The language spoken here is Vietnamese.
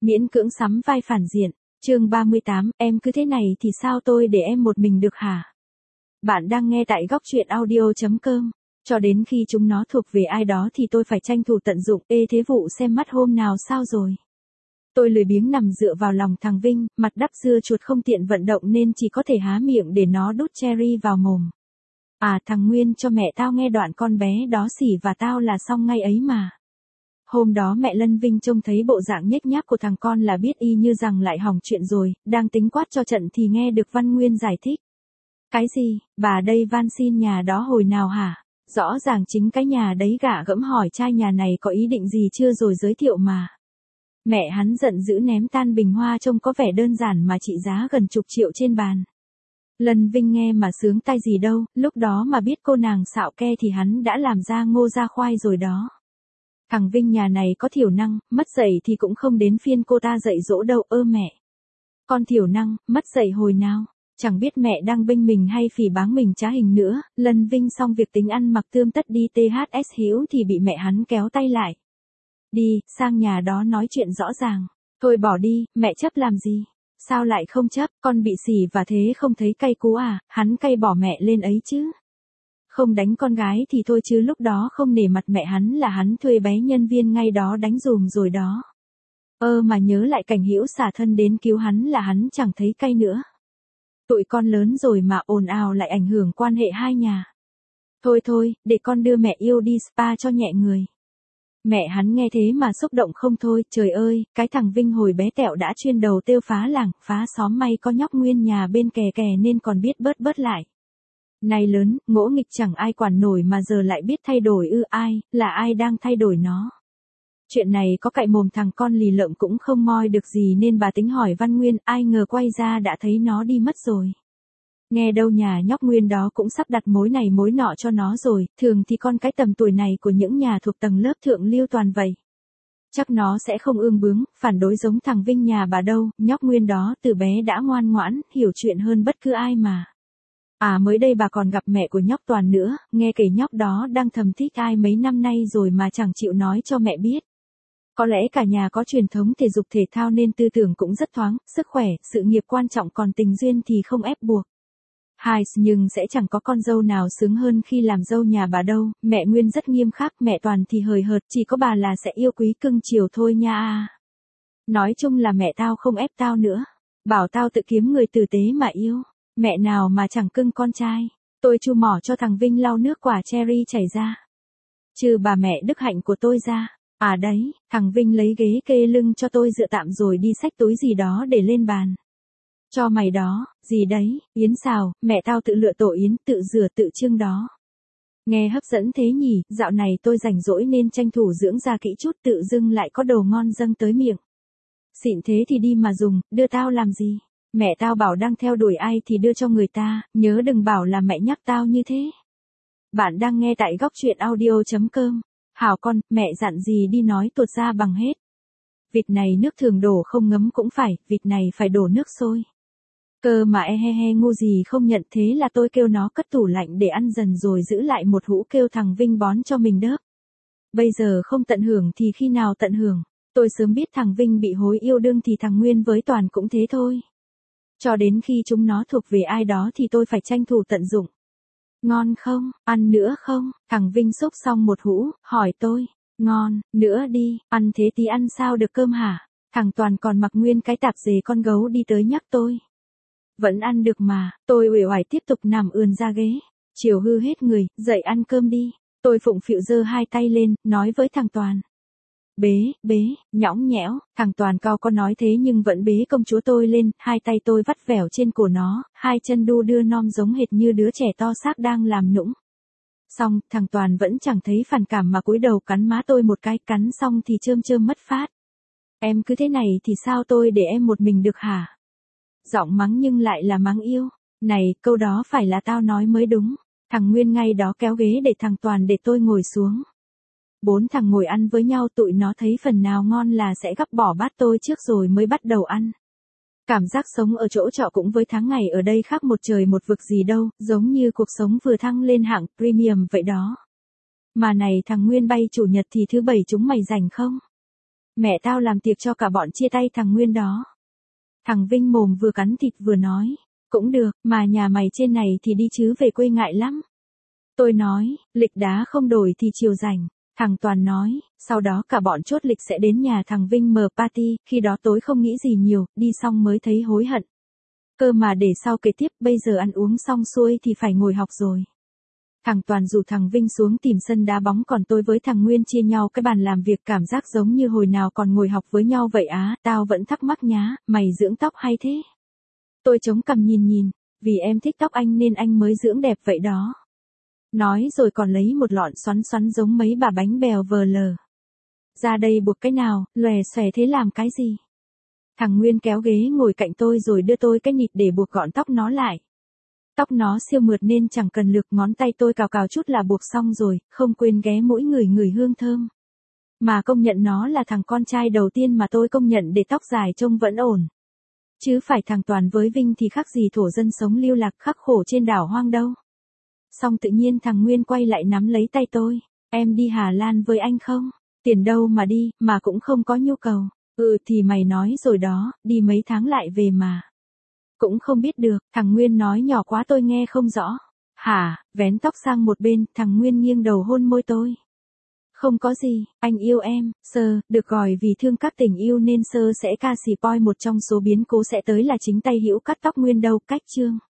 Miễn cưỡng sắm vai phản diện. Chương 38, em cứ thế này thì sao tôi để em một mình được hả? Bạn đang nghe tại góc truyện audio.com. Cho đến khi chúng nó thuộc về ai đó thì tôi phải tranh thủ tận dụng. Ê thế vụ xem mắt hôm nào sao rồi? Tôi lười biếng nằm dựa vào lòng thằng Vinh, mặt đắp dưa chuột không tiện vận động nên chỉ có thể há miệng để nó đút cherry vào mồm. À thằng Nguyên cho mẹ tao nghe đoạn con bé đó xỉ và tao là xong ngay ấy mà. Hôm đó mẹ Lân Vinh trông thấy bộ dạng nhếch nhác của thằng con là biết y như rằng lại hỏng chuyện rồi, đang tính quát cho trận thì nghe được Văn Nguyên giải thích. Cái gì, bà đây van xin nhà đó hồi nào hả? Rõ ràng chính cái nhà đấy gạ gẫm hỏi trai nhà này có ý định gì chưa rồi giới thiệu mà. Mẹ hắn giận dữ ném tan bình hoa trông có vẻ đơn giản mà trị giá gần chục triệu trên bàn. Lân Vinh nghe mà sướng tai gì đâu, lúc đó mà biết cô nàng xạo ke thì hắn đã làm ra ngô ra khoai rồi đó. Thằng Vinh nhà này có thiểu năng, mất dạy thì cũng không đến phiên cô ta dạy dỗ đâu ơ mẹ. Con thiểu năng, mất dạy hồi nào, chẳng biết mẹ đang bênh mình hay phỉ báng mình trá hình nữa. Lân Vinh xong việc tính ăn mặc tươm tất đi THS Hiếu thì bị mẹ hắn kéo tay lại. Đi, sang nhà đó nói chuyện rõ ràng. Thôi bỏ đi, mẹ chấp làm gì? Sao lại không chấp, con bị xỉ và thế không thấy cay cú à, hắn cay bỏ mẹ lên ấy chứ. Không đánh con gái thì thôi chứ lúc đó không nể mặt mẹ hắn là hắn thuê bé nhân viên ngay đó đánh dùm rồi đó. Mà nhớ lại cảnh Hữu xả thân đến cứu hắn là hắn chẳng thấy cay nữa. Tụi con lớn rồi mà ồn ào lại ảnh hưởng quan hệ hai nhà. Thôi, để con đưa mẹ yêu đi spa cho nhẹ người. Mẹ hắn nghe thế mà xúc động không thôi, trời ơi, cái thằng Vinh hồi bé tẹo đã chuyên đầu têu phá làng, phá xóm may có nhóc Nguyên nhà bên kè nên còn biết bớt lại. Này lớn, ngỗ nghịch chẳng ai quản nổi mà giờ lại biết thay đổi là ai đang thay đổi nó. Chuyện này có cậy mồm thằng con lì lợm cũng không moi được gì nên bà tính hỏi Văn Nguyên, ai ngờ quay ra đã thấy nó đi mất rồi. Nghe đâu nhà nhóc Nguyên đó cũng sắp đặt mối này mối nọ cho nó rồi, thường thì con cái tầm tuổi này của những nhà thuộc tầng lớp thượng lưu toàn vậy. Chắc nó sẽ không ương bướng, phản đối giống thằng Vinh nhà bà đâu, nhóc Nguyên đó từ bé đã ngoan ngoãn, hiểu chuyện hơn bất cứ ai mà. À mới đây bà còn gặp mẹ của nhóc Toàn nữa, nghe kể nhóc đó đang thầm thích ai mấy năm nay rồi mà chẳng chịu nói cho mẹ biết. Có lẽ cả nhà có truyền thống thể dục thể thao nên tư tưởng cũng rất thoáng, sức khỏe, sự nghiệp quan trọng còn tình duyên thì không ép buộc. Nhưng sẽ chẳng có con dâu nào sướng hơn khi làm dâu nhà bà đâu, mẹ Nguyên rất nghiêm khắc, mẹ Toàn thì hời hợt, chỉ có bà là sẽ yêu quý cưng chiều thôi nha. Nói chung là mẹ tao không ép tao nữa, bảo tao tự kiếm người tử tế mà yêu. Mẹ nào mà chẳng cưng con trai. Tôi chu mỏ cho thằng Vinh lau nước quả cherry chảy ra. Trừ bà mẹ đức hạnh của tôi ra. À đấy, thằng Vinh lấy ghế kê lưng cho tôi dựa tạm rồi đi xách túi gì đó để lên bàn. Cho mày đó, gì đấy, yến xào, mẹ tao tự lựa tổ yến, tự rửa tự trưng đó. Nghe hấp dẫn thế nhỉ, dạo này tôi rảnh rỗi nên tranh thủ dưỡng da kỹ chút tự dưng lại có đồ ngon dâng tới miệng. Xịn thế thì đi mà dùng, đưa tao làm gì? Mẹ tao bảo đang theo đuổi ai thì đưa cho người ta, nhớ đừng bảo là mẹ nhắc tao như thế. Bạn đang nghe tại góc truyện audio.com. Hảo con, mẹ dặn gì đi nói tuột ra bằng hết. Vịt này nước thường đổ không ngấm cũng phải, vịt này phải đổ nước sôi. Cơ mà ngu gì không nhận thế là tôi kêu nó cất tủ lạnh để ăn dần rồi giữ lại một hũ kêu thằng Vinh bón cho mình đớp. Bây giờ không tận hưởng thì khi nào tận hưởng, tôi sớm biết thằng Vinh bị hối yêu đương thì thằng Nguyên với Toàn cũng thế thôi. Cho đến khi chúng nó thuộc về ai đó thì tôi phải tranh thủ tận dụng. Ngon không, ăn nữa không? Thằng Vinh xúc xong một hũ, hỏi tôi. Ngon, nữa đi, ăn thế tí ăn sao được cơm hả? Thằng Toàn còn mặc nguyên cái tạp dề con gấu đi tới nhắc tôi. Vẫn ăn được mà, tôi uể oải tiếp tục nằm ườn ra ghế. Chiều hư hết người, dậy ăn cơm đi. Tôi phụng phịu giơ hai tay lên, nói với thằng Toàn. Bế, nhõng nhẽo, thằng Toàn cao có nói thế nhưng vẫn bế công chúa tôi lên, hai tay tôi vắt vẻo trên cổ nó, hai chân đu đưa nom giống hệt như đứa trẻ to xác đang làm nũng. Xong, thằng Toàn vẫn chẳng thấy phản cảm mà cúi đầu cắn má tôi một cái, cắn xong thì chơm mất phát. Em cứ thế này thì sao tôi để em một mình được hả? Giọng mắng nhưng lại là mắng yêu. Này, câu đó phải là tao nói mới đúng. Thằng Nguyên ngay đó kéo ghế để thằng Toàn để tôi ngồi xuống. 4 thằng ngồi ăn với nhau tụi nó thấy phần nào ngon là sẽ gắp bỏ bát tôi trước rồi mới bắt đầu ăn. Cảm giác sống ở chỗ trọ cũng với tháng ngày ở đây khác một trời một vực gì đâu, giống như cuộc sống vừa thăng lên hạng premium vậy đó. Mà này thằng Nguyên bay chủ nhật thì thứ bảy chúng mày rảnh không? Mẹ tao làm tiệc cho cả bọn chia tay thằng Nguyên đó. Thằng Vinh mồm vừa cắn thịt vừa nói, cũng được, mà nhà mày trên này thì đi chứ về quê ngại lắm. Tôi nói, lịch đá không đổi thì chiều rảnh. Thằng Toàn nói, sau đó cả bọn chốt lịch sẽ đến nhà thằng Vinh mở party, khi đó tối không nghĩ gì nhiều, đi xong mới thấy hối hận. Cơ mà để sau kể tiếp, bây giờ ăn uống xong xuôi thì phải ngồi học rồi. Thằng Toàn rủ thằng Vinh xuống tìm sân đá bóng, còn tôi với thằng Nguyên chia nhau cái bàn làm việc, cảm giác giống như hồi nào còn ngồi học với nhau vậy á. Tao vẫn thắc mắc nhá, mày dưỡng tóc hay thế? Tôi chống cằm nhìn, vì em thích tóc anh nên anh mới dưỡng đẹp vậy đó. Nói rồi còn lấy một lọn xoắn xoắn giống mấy bà bánh bèo vờ lờ. Ra đây buộc cái nào, lòe xòe thế làm cái gì? Thằng Nguyên kéo ghế ngồi cạnh tôi rồi đưa tôi cái nịt để buộc gọn tóc nó lại. Tóc nó siêu mượt nên chẳng cần lược, ngón tay tôi cào cào chút là buộc xong rồi, không quên ghé mũi ngửi hương thơm. Mà công nhận nó là thằng con trai đầu tiên mà tôi công nhận để tóc dài trông vẫn ổn. Chứ phải thằng Toàn với Vinh thì khác gì thổ dân sống lưu lạc khắc khổ trên đảo hoang đâu. Xong tự nhiên thằng Nguyên quay lại nắm lấy tay tôi, em đi Hà Lan với anh không? Tiền đâu mà đi, mà cũng không có nhu cầu. Ừ thì mày nói rồi đó, đi mấy tháng lại về mà. Cũng không biết được, thằng Nguyên nói nhỏ quá tôi nghe không rõ. Hả, vén tóc sang một bên, thằng Nguyên nghiêng đầu hôn môi tôi. Không có gì, anh yêu em, Sơ, được gọi vì thương các tình yêu nên Sơ sẽ ca sĩ poi, một trong số biến cố sẽ tới là chính tay hữu cắt tóc Nguyên đâu, cách chương.